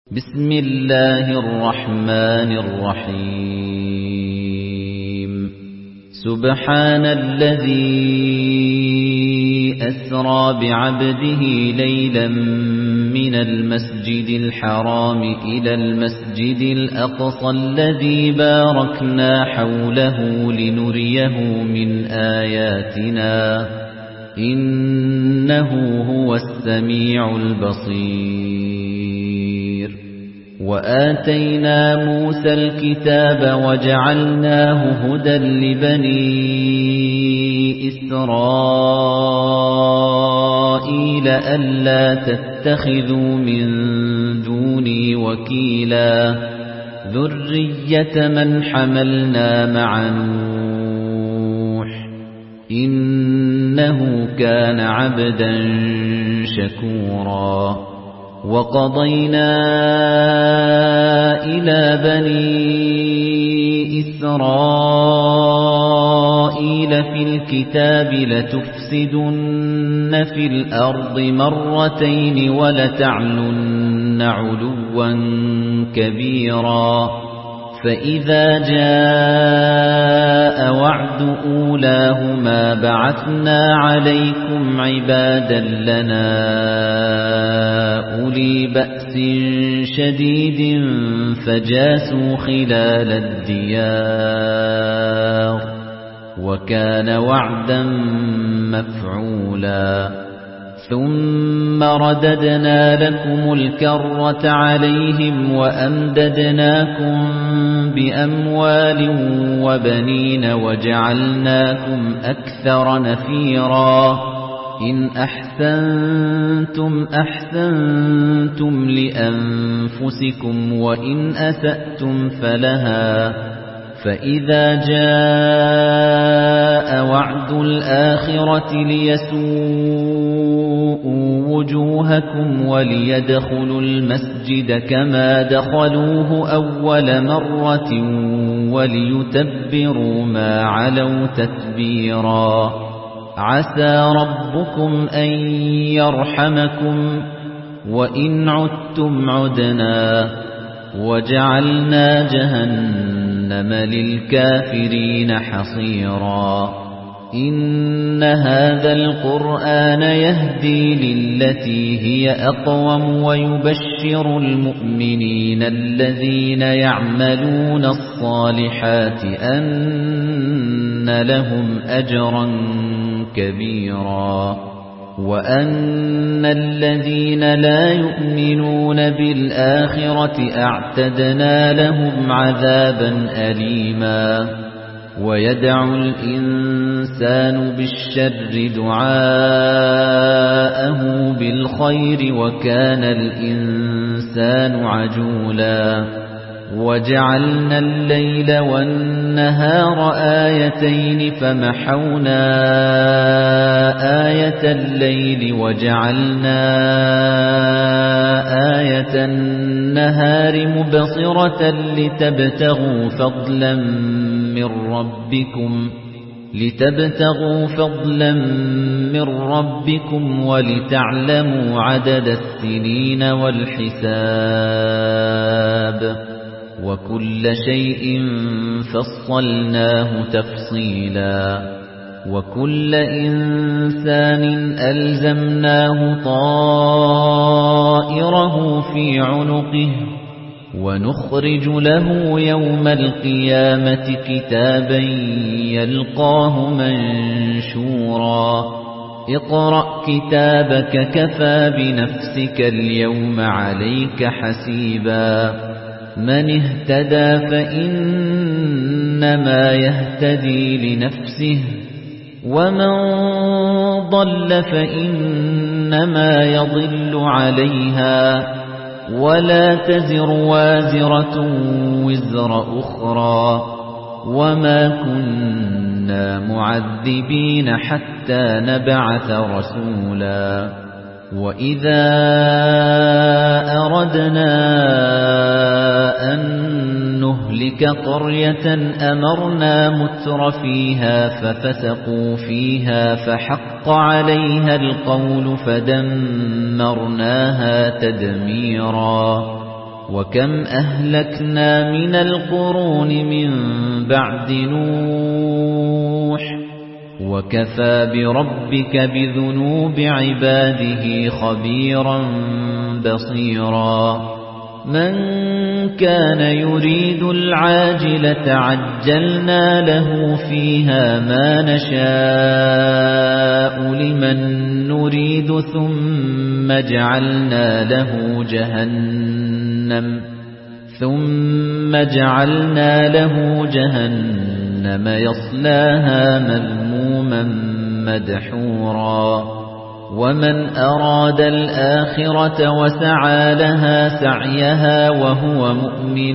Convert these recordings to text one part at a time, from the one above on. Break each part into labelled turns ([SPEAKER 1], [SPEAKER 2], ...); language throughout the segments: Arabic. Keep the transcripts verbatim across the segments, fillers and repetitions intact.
[SPEAKER 1] بسم الله الرحمن الرحيم سبحان الذي أسرى بعبده ليلا من المسجد الحرام إلى المسجد الأقصى الذي باركنا حوله لنريه من آياتنا إنه هو السميع البصير وآتينا موسى الكتاب وجعلناه هدى لبني إسرائيل ألا تتخذوا من دوني وكيلا ذرية من حملنا مع نوح إنه كان عبدا شكورا وقضينا إلى بني إسرائيل في الكتاب لتفسدن في الأرض مرتين ولتعلن علوا كبيرا فإذا جاء وعد أولاهما بعثنا عليكم عبادا لنا أولي بأس شديد فجاسوا خلال الديار وكان وعدا مفعولا ثم رددنا لكم الكرة عليهم وأمددناكم بأموال وبنين وجعلناكم أكثر نفيرا إن أحسنتم أحسنتم لأنفسكم وإن أسأتم فلها فإذا جاء وعد الآخرة ليسوءوا وجوهكم وليدخلوا المسجد كما دخلوه أول مرة وليتبروا ما علوا تتبيرا عسى ربكم أن يرحمكم وإن عدتم عدنا وجعلنا جهنم للكافرين حصيرا إن هذا القرآن يهدي للتي هي أقوم ويبشر المؤمنين الذين يعملون الصالحات أن لهم أجرا كبيرا وأن الذين لا يؤمنون بالآخرة أعتدنا لهم عذابا أليما ويدعو الإنسان بالشر دعاءه بالخير وكان الإنسان عجولا وجعلنا الليل والنهار آيتين فمحونا آية الليل وجعلنا آية النهار مبصرة لتبتغوا فضلا من ربكم لتبتغوا فضلا من ربكم ولتعلموا عدد السنين والحساب وكل شيء فصلناه تفصيلا وكل إنسان ألزمناه طائره في عنقه ونخرج له يوم القيامة كتابا يلقاه منشورا اقرأ كتابك كفى بنفسك اليوم عليك حسيبا من اهتدى فإنما يهتدي لنفسه ومن ضل فإنما يضل عليها ولا تزر وازرة وزر أخرى وما كنا معذبين حتى نبعث رسولا وإذا أردنا أن نهلك قرية أمرنا متر فيها ففسقوا فيها فحق عليها القول فدمرناها تدميرا وكم أهلكنا من القرون من بعد نوح وكفى بربك بذنوب عباده خبيرا بصيرا من كان يريد العاجلة عجلنا له فيها ما نشاء لمن نريد ثم جعلنا له جهنم ثم جعلنا له جهنم يصلاها مذموما مدحورا ومن أراد الآخرة وسعى لها سعيها وهو مؤمن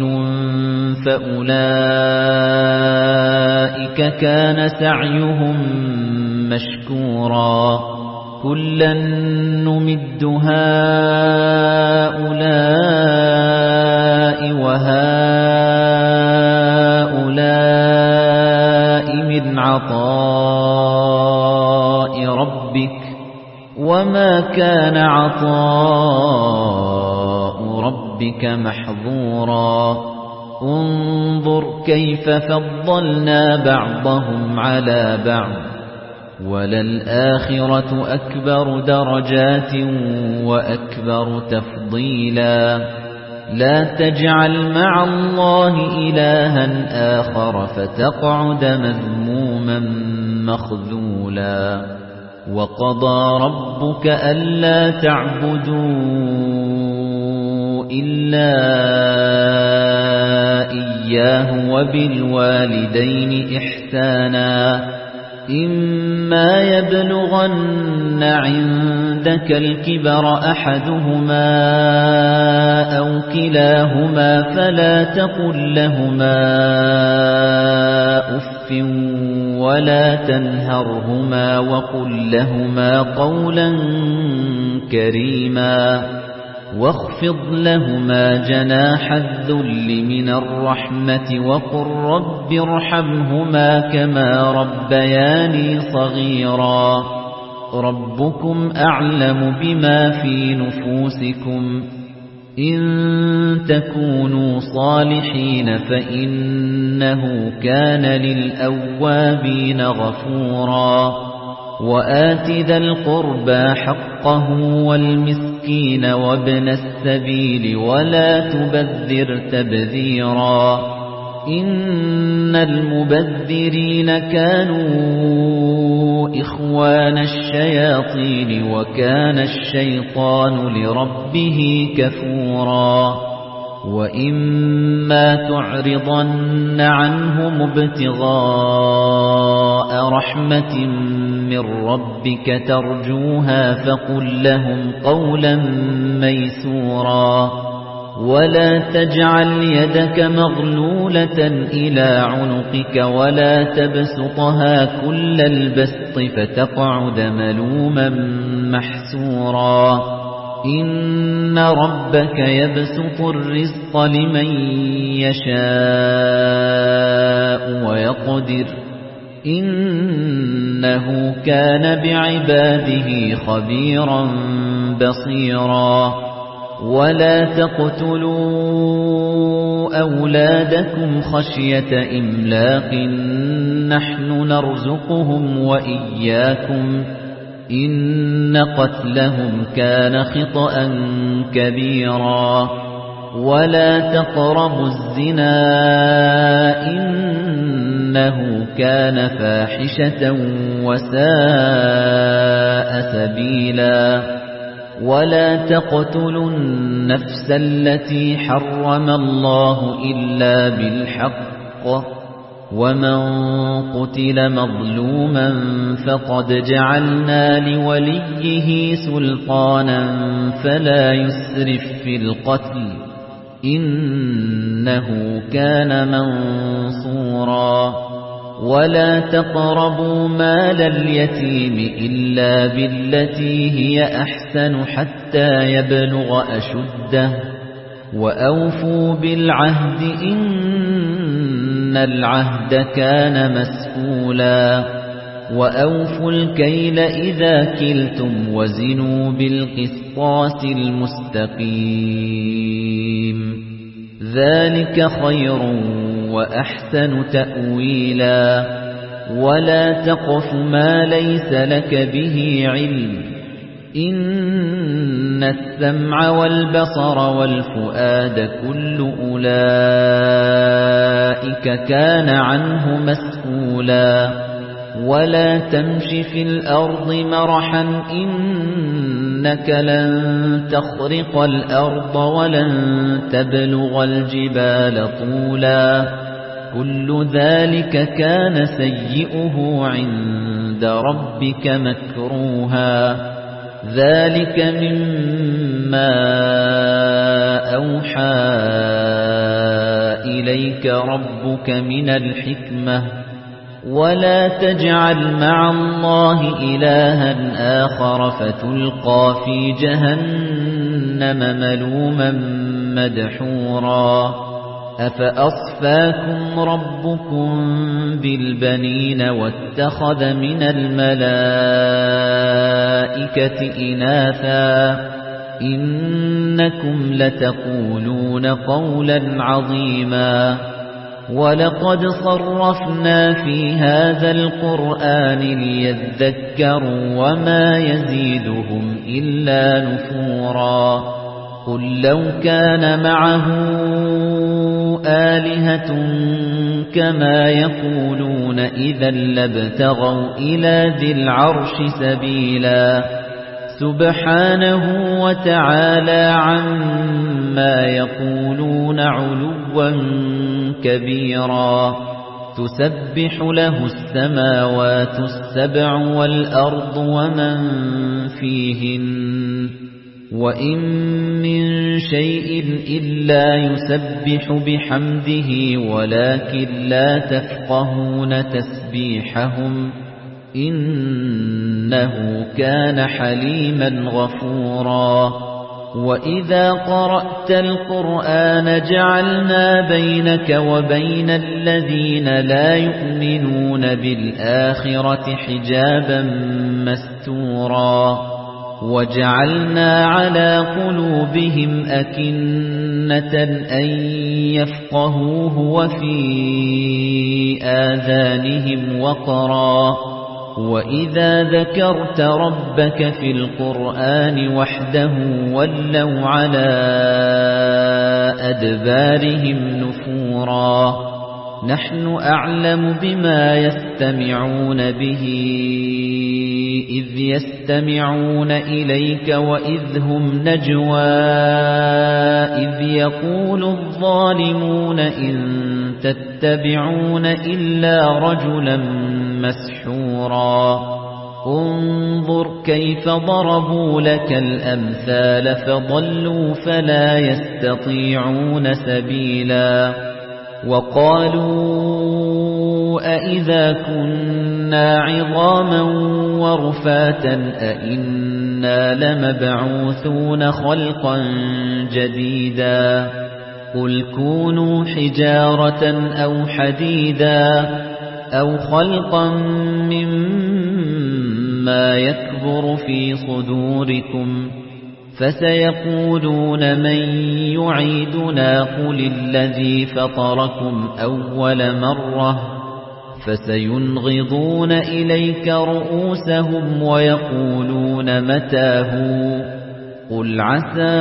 [SPEAKER 1] فأولئك كان سعيهم مشكورا كلا نمد هؤلاء وهؤلاء من عطاء ربك وما كان عطاء ربك محظورا انظر كيف فضلنا بعضهم على بعض وللآخرة أكبر درجات وأكبر تفضيلا لا تجعل مع الله إلها آخر فتقعد مذموما مخذولا وقضى ربك ألا تعبدوا إلا إياه وبالوالدين إحسانا إما يبلغن عندك الكبر أحدهما أو كلاهما فلا تقل لهما أف ولا تنهرهما وقل لهما قولا كريما واخفض لهما جناح الذل من الرحمة وقل رب ارحمهما كما ربياني صغيرا ربكم أعلم بما في نفوسكم إن تكونوا صالحين فإنه كان للأوابين غفورا وآت ذا القربى حقه والمسكين وابن السبيل ولا تبذر تبذيرا إن المبذرين كانوا إخوان الشياطين وكان الشيطان لربه كفورا وإما تعرضن عنهم ابتغاء رحمة من ربك ترجوها فقل لهم قولا ميسورا ولا تجعل يدك مغلولة إلى عنقك ولا تبسطها كل البسط فتقعد ملوما محسورا إن ربك يبسط الرزق لمن يشاء ويقدر إنه كان بعباده خبيرا بصيرا ولا تقتلوا أولادكم خشية إملاق نحن نرزقهم وإياكم إن قتلهم كان خطأ كبيرا ولا تقربوا الزنا إنه كان فاحشة وساء سبيلا ولا تقتلوا النفس التي حرم الله إلا بالحق ومن قتل مظلوما فقد جعلنا لوليه سلطانا فلا يسرف في القتل إنه كان منصورا ولا تقربوا مال اليتيم إلا بالتي هي أحسن حتى يبلغ أشده وأوفوا بالعهد إن العهد كان مسؤولا وأوفوا الكيل إذا كلتم وزنوا بالقسطاس المستقيم ذَلِكَ خَيْرٌ وَأَحْسَنُ تَأْوِيلًا وَلَا تَقْفُ مَا لَيْسَ لَكَ بِهِ عِلْمٌ إِنَّ السَّمْعَ وَالْبَصَرَ وَالْفُؤَادَ كُلُّ أُولَئِكَ كَانَ عَنْهُ مَسْئُولًا وَلَا تَمْشِ فِي الْأَرْضِ مَرَحًا إِنَّكَ لَن تَخْرِقَ الْأَرْضَ وَلَن تَبْلُغَ الْجِبَالَ طُولًا كُلُّ ذَلِكَ كَانَ سَيِّئُهُ عِندَ رَبِّكَ مَكْرُوهًا ذَلِكَ مِمَّا أَوْحَى إِلَيْكَ رَبُّكَ مِنَ الْحِكْمَةِ وَلَا تَجْعَلْ مَعَ اللَّهِ إِلَٰهًا آخَرَ فَتُلْقَىٰ فِي جَهَنَّمَ مَلُومًا مَّدْحُورًا أَفَأَصْفَاكُمْ رَبُّكُم بِالْبَنِينَ وَاتَّخَذَ مِنَ الْمَلَائِكَةِ إِنَاثًا إِنَّكُمْ لَتَقُولُونَ قَوْلًا عَظِيمًا وَلَقَدْ صَرَّفْنَا فِي هَذَا الْقُرْآنِ لِيَذَّكَّرُوا وَمَا يَزِيدُهُمْ إِلَّا نُفُورًا قُل لَّوْ كَانَ مَعَهُ آلِهَةٌ كَمَا يَقُولُونَ إِذًا لَّابْتَغَوْا إِلَى ذِي الْعَرْشِ سَبِيلًا سُبْحَانَهُ وَتَعَالَى عَمَّا يَقُولُونَ عُلُوًّا كَبِيرًا تُسَبِّحُ لَهُ السَّمَاوَاتُ السَّبْعُ وَالْأَرْضُ وَمَن فِيهِنَّ وَإِن مِّن شَيْءٍ إِلَّا يُسَبِّحُ بِحَمْدِهِ وَلَكِن لَّا تَفْقَهُونَ تَسْبِيحَهُمْ إِنَّهُ كَانَ حَلِيمًا غَفُورًا وَإِذَا قَرَأْتَ الْقُرْآنَ جَعَلْنَا بَيْنَكَ وَبَيْنَ الَّذِينَ لَا يُؤْمِنُونَ بِالْآخِرَةِ حِجَابًا مَّسْتُورًا وَجَعَلْنَا عَلَى قُلُوبِهِمْ أَكِنَّةً أَن يَفْقَهُوهُ وَفِي آذَانِهِمْ وَقْرًا وَإِذَا ذَكَرْتَ رَبَّكَ فِي الْقُرْآنِ وَحْدَهُ وَلَّوْا عَلَى أَدْبَارِهِمْ نُفُورًا نَحْنُ أَعْلَمُ بِمَا يَسْتَمِعُونَ بِهِ إِذْ يَسْتَمِعُونَ إِلَيْكَ وَإِذْ هُمْ نَجْوَىٰ إِذْ يَقُولُ الظَّالِمُونَ إِن تَتَّبِعُونَ إِلَّا رَجُلًا مَّسْحُورًا انظُرْ كَيْفَ ضَرَبُوا لَكَ الْأَمْثَالَ فَضَلُّوا فَلَا يَسْتَطِيعُونَ سَبِيلًا وَقَالُوا أَإِذَا كُنَّا عِظَامًا وَرُفَاتًا أَإِنَّا لَمَبْعُوثُونَ خَلْقًا جَدِيدًا قُلْ كُونُوا حِجَارَةً أَوْ حَدِيدًا أَوْ خَلْقًا مِّمَّا يَكْبُرُ فِي صُدُورِكُمْ فَسَيَقُولُونَ مَن يُعِيدُنَا قُلِ الَّذِي فَطَرَكُمْ أَوَّلَ مَرَّةٍ فَسَيُنْغِضُونَ إِلَيْكَ رُءُوسَهُمْ وَيَقُولُونَ مَتَىٰ هُوَ قُلْ عَسَىٰ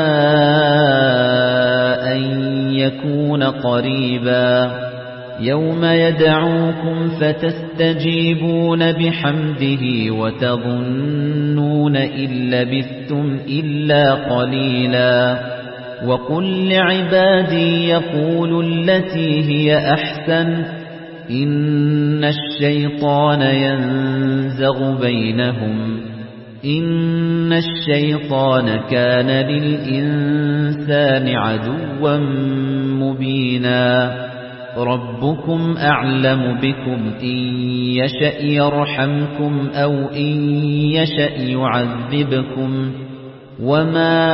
[SPEAKER 1] أَن يَكُونَ قَرِيبًا يَوْمَ يَدْعُوكُمْ فَتَسْتَجِيبُونَ بِحَمْدِهِ وَتَظُنُّونَ إِن لَّبِثْتُمْ إِلَّا قَلِيلًا وَقُل لِّعِبَادِي يَقُولُوا الَّتِي هِيَ أَحْسَنُ إِنَّ الشَّيْطَانَ يَنزَغُ بَيْنَهُمْ إِنَّ الشَّيْطَانَ كَانَ لِلْإِنسَانِ عَدُوًّا مُّبِينًا رَبُّكُمْ أَعْلَمُ بِكُمْ إِن يَشَأْ يَرْحَمْكُمْ أَوْ إِن يَشَأْ يُعَذِّبْكُمْ وَمَا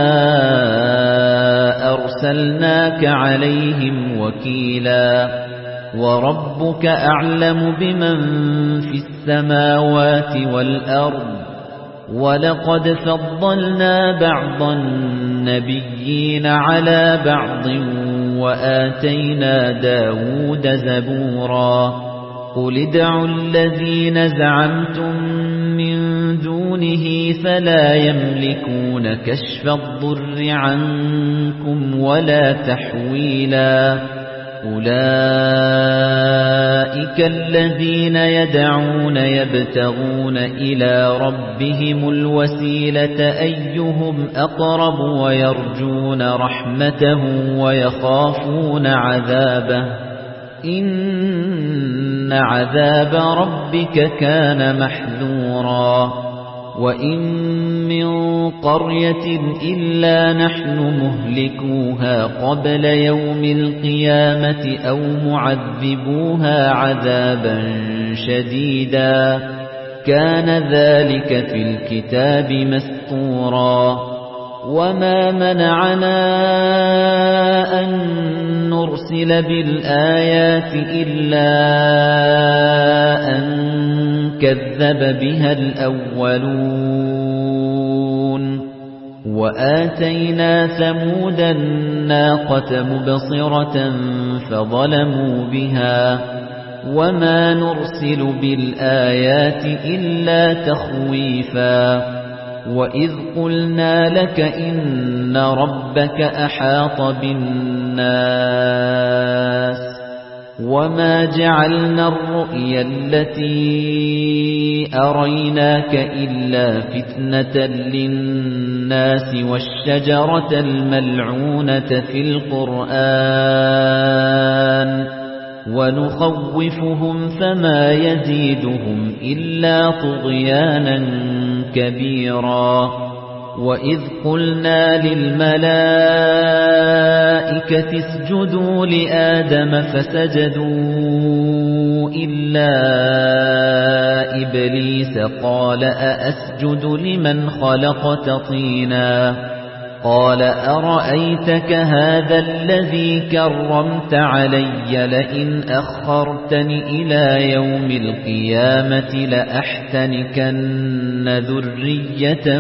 [SPEAKER 1] أَرْسَلْنَاكَ عَلَيْهِمْ وَكِيلًا وَرَبُّكَ أَعْلَمُ بِمَن فِي السَّمَاوَاتِ وَالْأَرْضِ وَلَقَدْ فَضَّلْنَا بَعْضَ النَّبِيِّينَ عَلَى بَعْضٍ وآتينا داود زبورا قل ادعوا الذين زعمتم من دونه فلا يملكون كشف الضر عنكم ولا تحويلا أولئك الذين يدعون يبتغون إلى ربهم الوسيلة أيهم أقرب ويرجون رحمته ويخافون عذابه إن عذاب ربك كان محذورا وإن من قرية إلا نحن مهلكوها قبل يوم القيامة أو معذبوها عذابا شديدا كان ذلك في الكتاب مسطورا وما منعنا أن نرسل بالآيات إلا أن كذب بها الأولون وآتينا ثمود الناقة مبصرة فظلموا بها وما نرسل بالآيات إلا تخويفا وإذ قلنا لك إن ربك أحاط بالناس وما جعلنا الرؤيا التي أريناك إلا فتنة للناس والشجرة الملعونة في القرآن ونخوفهم فما يزيدهم إلا طغيانا كبيرا وإذ قلنا للملائكة اسجدوا لآدم فسجدوا إلا إبليس قال أأسجد لمن خلقت طينا قال أرأيتك هذا الذي كرمت علي لئن أخرتني إلى يوم القيامة لأحتنكن ذريته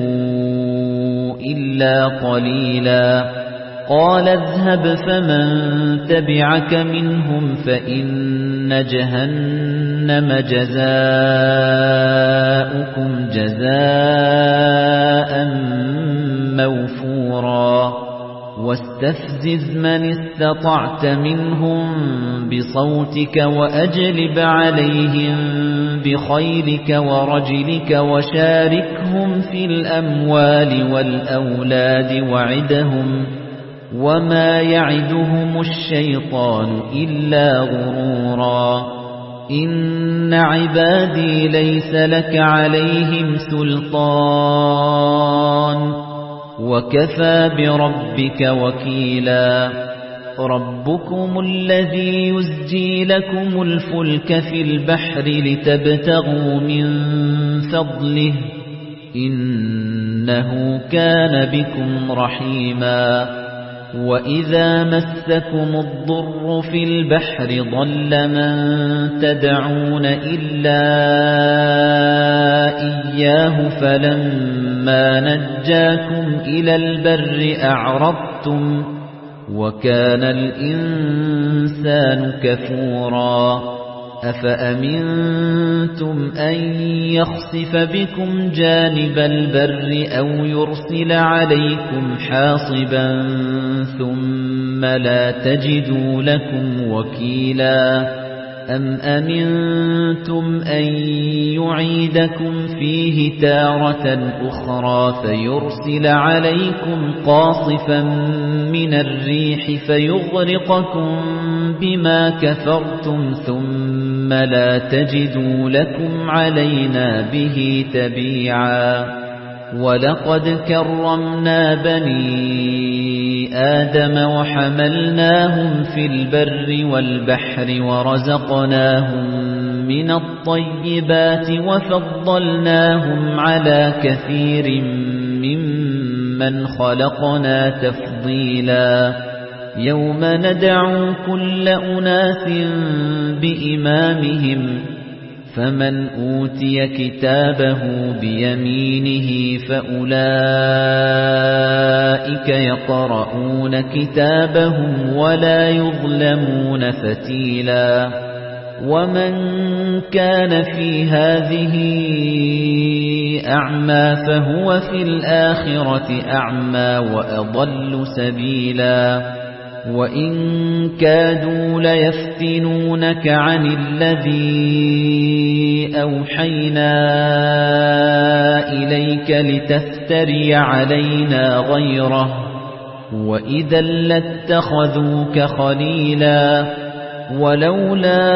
[SPEAKER 1] إلا قليلا قال اذهب فمن تبعك منهم فإن جهنم جزاؤكم جزاء موفورا واستفزز من استطعت منهم بصوتك وأجلب عليهم بخيلك ورجلك وشاركهم في الأموال والأولاد وعدهم وما يعدهم الشيطان إلا غرورا إن عبادي ليس لك عليهم سلطان وكفى بربك وكيلا ربكم الذي يزجي لكم الفلك في البحر لتبتغوا من فضله إنه كان بكم رحيما وإذا مسكم الضر في البحر ضل من تدعون إلا إياه فلما نجاكم إلى البر أعرضتم وكان الإنسان كفورا أفأمنتم أن يخسف بكم جانب البر أو يرسل عليكم حاصبا ثم لا تجدوا لكم وكيلا أم أمنتم أن يعيدكم فيه تارة أخرى فيرسل عليكم قاصفا من الريح فيغرقكم بما كفرتم ثم لا تجدوا لكم علينا به تبيعا ولقد كرمنا بني آدم وحملناهم في البر والبحر ورزقناهم من الطيبات وفضلناهم على كثير ممن خلقنا تفضيلا يوم ندعو كل أناس بإمامهم فمن أوتي كتابه بيمينه فأولئك يقرؤون كتابهم ولا يظلمون فتيلا ومن كان في هذه أعمى فهو في الآخرة أعمى وأضل سبيلا وإن كادوا ليفتنونك عن الذي أوحينا إليك لتفتري علينا غيره وإذا لاتخذوك خليلا ولولا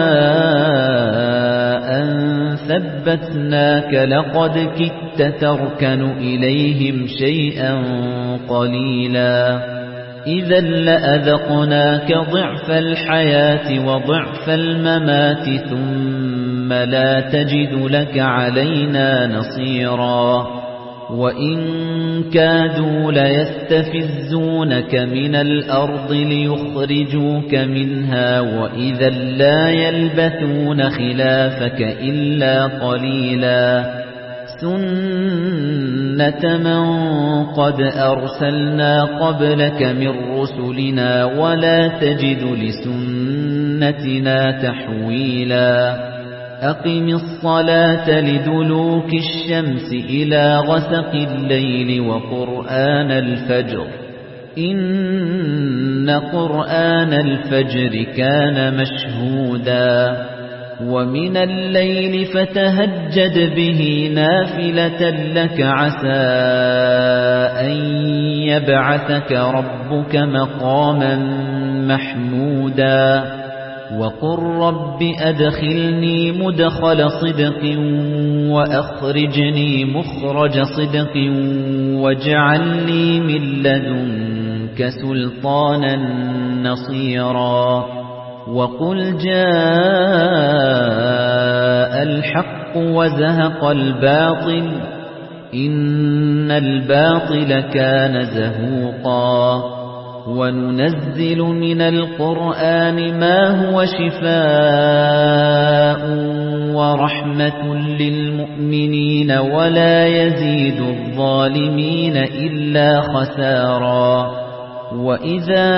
[SPEAKER 1] أن ثبتناك لقد كدت تركن إليهم شيئا قليلا إذا لأذقناك ضعف الحياة وضعف الممات ثم لا تجد لك علينا نصيرا وإن كادوا ليستفزونك من الأرض ليخرجوك منها وإذا لا يلبثون خلافك إلا قليلا سنة من قد أرسلنا قبلك من رسلنا ولا تجد لسنتنا تحويلا أقم الصلاة لدلوك الشمس إلى غسق الليل وقرآن الفجر إن قرآن الفجر كان مشهودا ومن الليل فتهجد به نافلة لك عسى أن يبعثك ربك مقاما محمودا وقل رب أدخلني مدخل صدق وأخرجني مخرج صدق واجعل لي من لدنك سلطانا نصيرا وقل جاء الحق وزهق الباطل إن الباطل كان زهوقا وننزل من القرآن ما هو شفاء ورحمة للمؤمنين ولا يزيد الظالمين إلا خسارا وإذا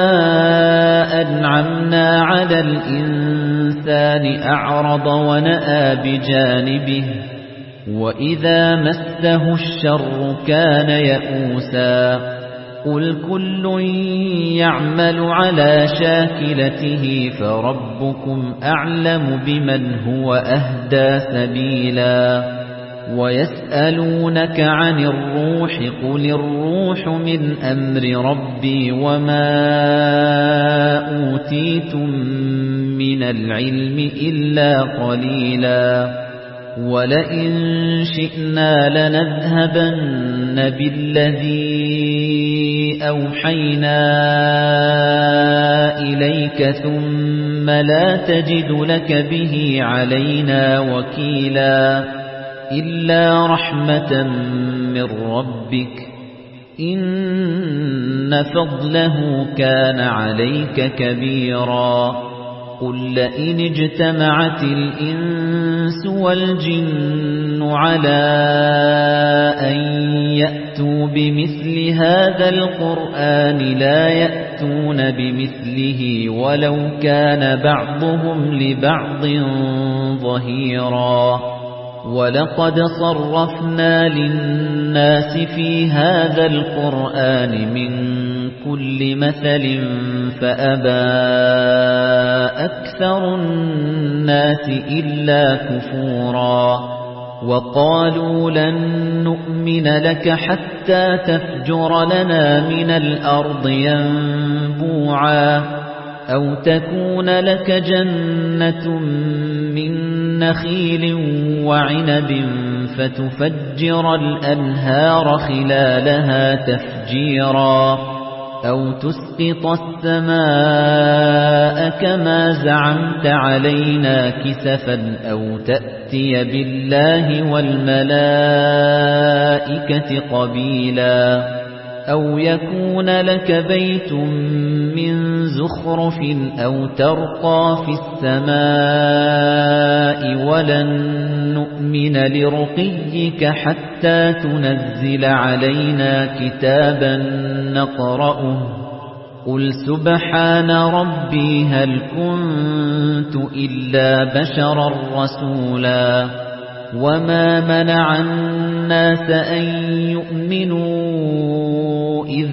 [SPEAKER 1] أنعمنا على الإنسان أعرض ونأى بجانبه وإذا مسه الشر كان يئوسا قل كل يعمل على شاكلته فربكم أعلم بمن هو أهدى سبيلا ويسألونك عن الروح قل الروح من أمر ربي وما أوتيتم من العلم إلا قليلا ولئن شئنا لنذهبن بالذي أوحينا إليك ثم لا تجد لك به علينا وكيلا إلا رحمة من ربك إن فضله كان عليك كبيرا قل لئن اجتمعت الإنس والجن على أن يأتوا بمثل هذا القرآن لا يأتون بمثله ولو كان بعضهم لبعض ظهيرا ولقد صرفنا للناس في هذا القرآن من كل مثل فأبى أكثر الناس إلا كفورا وقالوا لن نؤمن لك حتى تفجر لنا من الأرض ينبوعا أو تكون لك جنة من نخيل وعنب فتفجر الأنهار خلالها تفجيرا أو تسقط السماء كما زعمت علينا كسفا أو تأتي بالله والملائكة قبيلا أَوْ يَكُونَ لَكَ بَيْتٌ مِّن زُخْرُفٍ أَوْ تَرْقَىٰ فِي السَّمَاءِ وَلَن نُّؤْمِنَ لِرُقِيِّكَ حَتَّىٰ تُنَزِّلَ عَلَيْنَا كِتَابًا نَّقْرَؤُهُ قُلْ سُبْحَانَ رَبِّي هَلْ كُنتُ إِلَّا بَشَرًا رَّسُولًا وَمَا مَنَعَ النَّاسَ أَن يُؤْمِنُوا إِذْ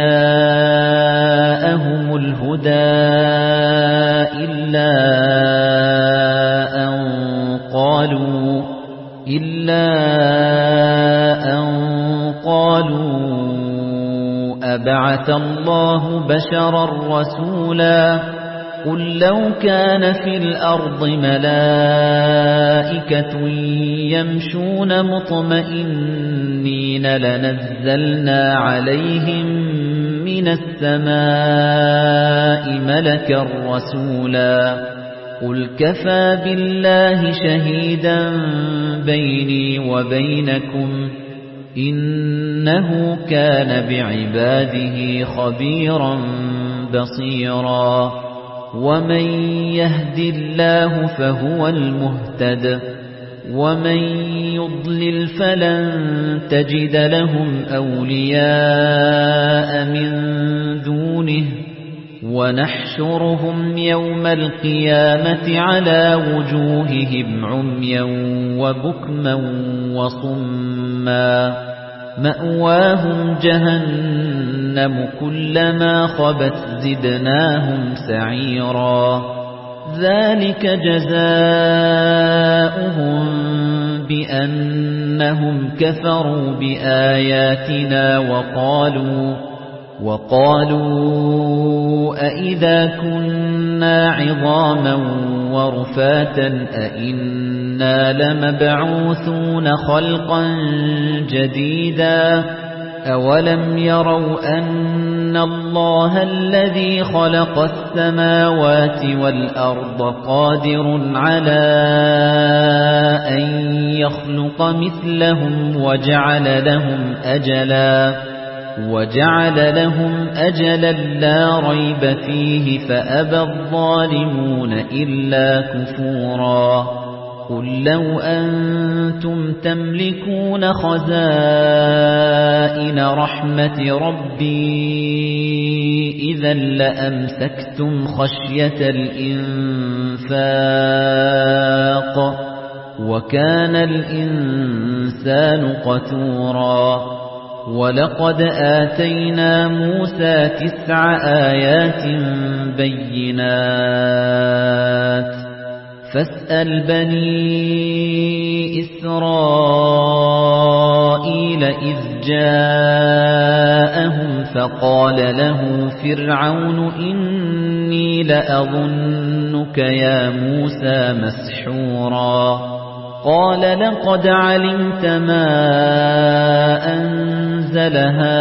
[SPEAKER 1] جَاءَهُمُ الْهُدَىٰ إِلَّا أَن قَالُوا إِلَّا أَن قَالُوا أَبَعَثَ اللَّهُ بَشَرًا رَّسُولًا قُل لَّوْ كَانَ فِي الْأَرْضِ مَلَائِكَةٌ يَمْشُونَ مُطْمَئِنِّينَ لَنَزَّلْنَا عَلَيْهِم مِّنَ السَّمَاءِ مَلَكًا رَّسُولًا قُلْ كَفَىٰ بِاللَّهِ شَهِيدًا بَيْنِي وَبَيْنَكُمْ إِنَّهُ كَانَ بِعِبَادِهِ خَبِيرًا بَصِيرًا وَمَن يَهْدِ اللَّهُ فَهُوَ الْمُهْتَدِ وَمَن يُضْلِلْ فَلَن تَجِدَ لَهُمْ أَوْلِيَاءَ مِن دُونِهِ وَنَحْشُرُهُمْ يَوْمَ الْقِيَامَةِ عَلَى وُجُوهِهِمْ عُمْيًا وَبُكْمًا وَصُمًّا مَأْوَاهُمْ جَهَنَّمُ كُلَّمَا خَبَتْ زِدْنَاهُمْ سَعِيرًا ذَلِكَ جَزَاؤُهُم بِأَنَّهُمْ كَفَرُوا بِآيَاتِنَا وَقَالُوا وَقَالُوا أَإِذَا كُنَّا عِظَامًا وَرُفَاتًا أَإِنَّا لَمَبْعُوثُونَ خَلْقًا جَدِيدًا أَوَلَمْ يَرَوْا أَنَّ اللَّهَ الَّذِي خَلَقَ السَّمَاوَاتِ وَالْأَرْضَ قَادِرٌ عَلَىٰ أَن يَخْلُقَ مِثْلَهُمْ وَجَعَلَ لَهُمْ أَجَلًا وَجَعَلَ لَهُمْ أَجَلًا لَّا رَيْبَ فِيهِ فَأَبَى الظَّالِمُونَ إِلَّا كُفُورًا قُل لَّوْ أَنتُمْ تَمْلِكُونَ خَزَائِنَ رَحْمَةِ رَبِّي إِذًا لَّأَمْسَكْتُمْ خَشْيَةَ الْإِنفَاقِ وَكَانَ الْإِنسَانُ قَتُورًا وَلَقَدْ آتَيْنَا مُوسَى تِسْعَ آيَاتٍ بَيِّنَاتٍ فَاسْأَلْ بَنِي إِسْرَائِيلَ إِذْ جَاءَهُمْ فَقَالَ لَهُ فِرْعَوْنُ إِنِّي لَأَظُنُّكَ يَا مُوسَى مَسْحُورًا قَالَ لَقَدْ عَلِمْتَ مَا أَنزَلَ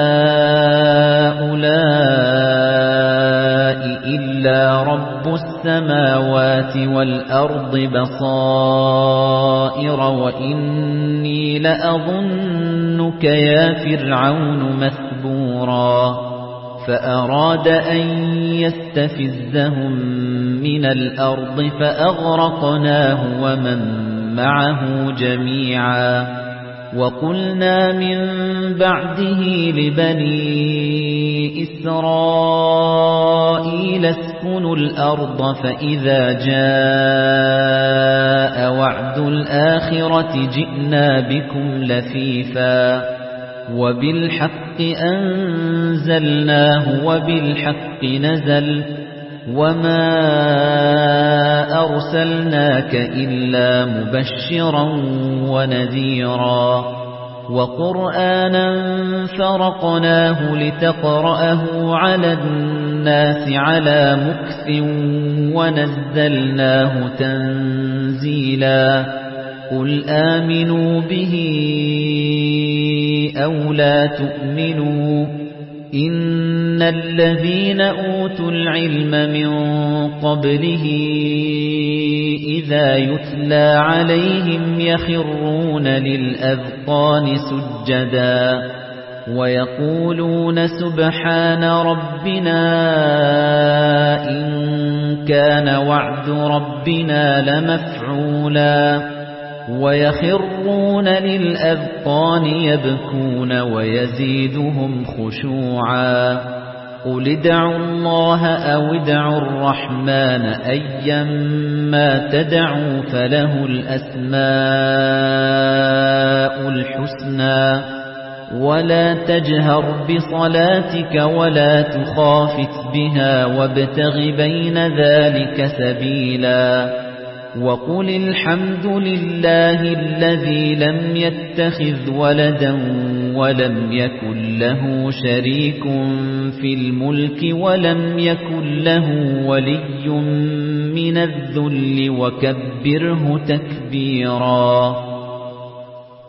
[SPEAKER 1] هَٰؤُلَاءِ إِلَّا رَبُّ السَّمَاوَاتِ وَالْأَرْضِ بَصَائِرَ وَإِنِّي لَأَظُنُّكَ يَا فِرْعَوْنُ مَثْبُورًا فَأَرَادَ أَن يَسْتَفِزَّهُم مِّنَ الْأَرْضِ فَأَغْرَقْنَاهُ وَمَن مَّعَهُ جَمِيعًا وَقُلْنَا مِن بَعْدِهِ لِبَنِي إِسْرَائِيلَ اسْكُنُوا الْأَرْضَ فَإِذَا جَاءَ وَعْدُ الْآخِرَةِ جِئْنَا بِكُمْ لَفِيفًا وَبِالْحَقِّ أَنزَلْنَاهُ وَبِالْحَقِّ نَزَلَ وَمَا أَرْسَلْنَاكَ إِلَّا مُبَشِّرًا وَنَذِيرًا وَقُرْآنًا فَرَقْنَاهُ لِتَقْرَأَهُ عَلَى النَّاسِ عَلَى مُكْثٍ وَنَزَّلْنَاهُ تَنزِيلًا قُلْ آمِنُوا بِهِ أَوْ لَا تُؤْمِنُوا إِنَّ الَّذِينَ أُوتُوا الْعِلْمَ مِنْ قَبْلِهِ إِذَا يُتْلَى عَلَيْهِمْ يَخِرُّونَ لِلْأَذْقَانِ سُجَّدًا وَيَقُولُونَ سُبْحَانَ رَبِّنَا إِن كَانَ وَعْدُ رَبِّنَا لَمَفْعُولًا وَيَخِرُّونَ لِلْأَذْقَانِ يَبْكُونَ وَيَزِيدُهُمْ خُشُوعًا قُلِ ادْعُوا اللَّهَ أَوِ ادْعُوا الرَّحْمَنَ أَيًّا مَّا تَدْعُوا فَلَهُ الْأَسْمَاءُ الْحُسْنَى وَلَا تَجْهَرْ بِصَلَاتِكَ وَلَا تُخَافِتْ بِهَا وَابْتَغِ بَيْنَ ذَلِكَ سَبِيلًا وَقُلِ الْحَمْدُ لِلَّهِ الَّذِي لَمْ يَتَّخِذْ وَلَدًا وَلَمْ يَكُنْ لَهُ شَرِيكٌ فِي الْمُلْكِ وَلَمْ يَكُنْ لَهُ وَلِيٌّ مِّنَ الذُّلِّ وَكَبِّرْهُ تَكْبِيرًا